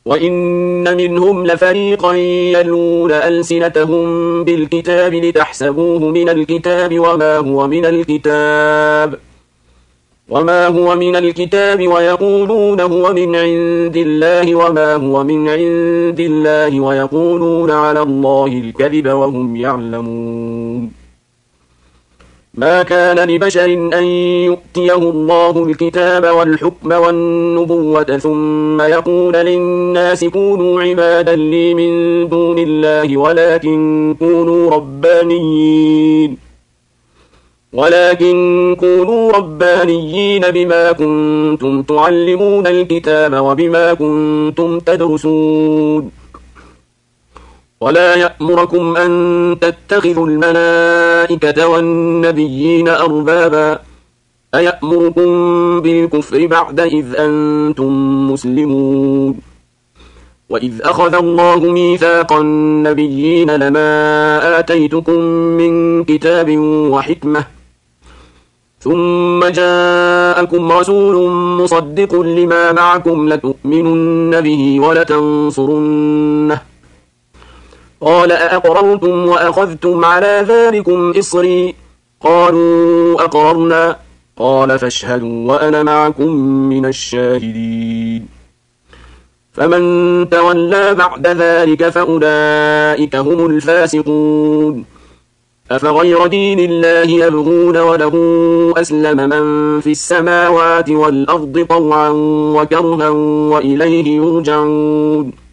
وإن منهم لفريقا يلون ألسنتهم بالكتاب لتحسبوه من الكتاب وما هو من الكتاب ويقولون هو من عند الله وما هو من عند الله ويقولون على الله الكذب وهم يعلمون. ما كان لبشر أن يؤتيه الله الكتاب والحكم والنبوة ثم يقول للناس كونوا عبادا لي من دون الله ولكن كونوا ربانيين بما كنتم تعلمون الكتاب وبما كنتم تدرسون. ولا يأمركم أن تتخذوا الملائكة والنبيين أربابا أيأمركم بالكفر بعد إذ أنتم مسلمون. وإذ أخذ الله ميثاق النبيين لما آتيتكم من كتاب وحكمة ثم جاءكم رسول مصدق لما معكم لتؤمنن به ولتنصرنه قال أأقررتم وأخذتم على ذلكم إصري قالوا أقررنا قال فاشهدوا وأنا معكم من الشاهدين. فمن تولى بعد ذلك فأولئك هم الفاسقون. أفغير دين الله يبغون وله أسلم من في السماوات والأرض طوعا وكرها وإليه يرجعون.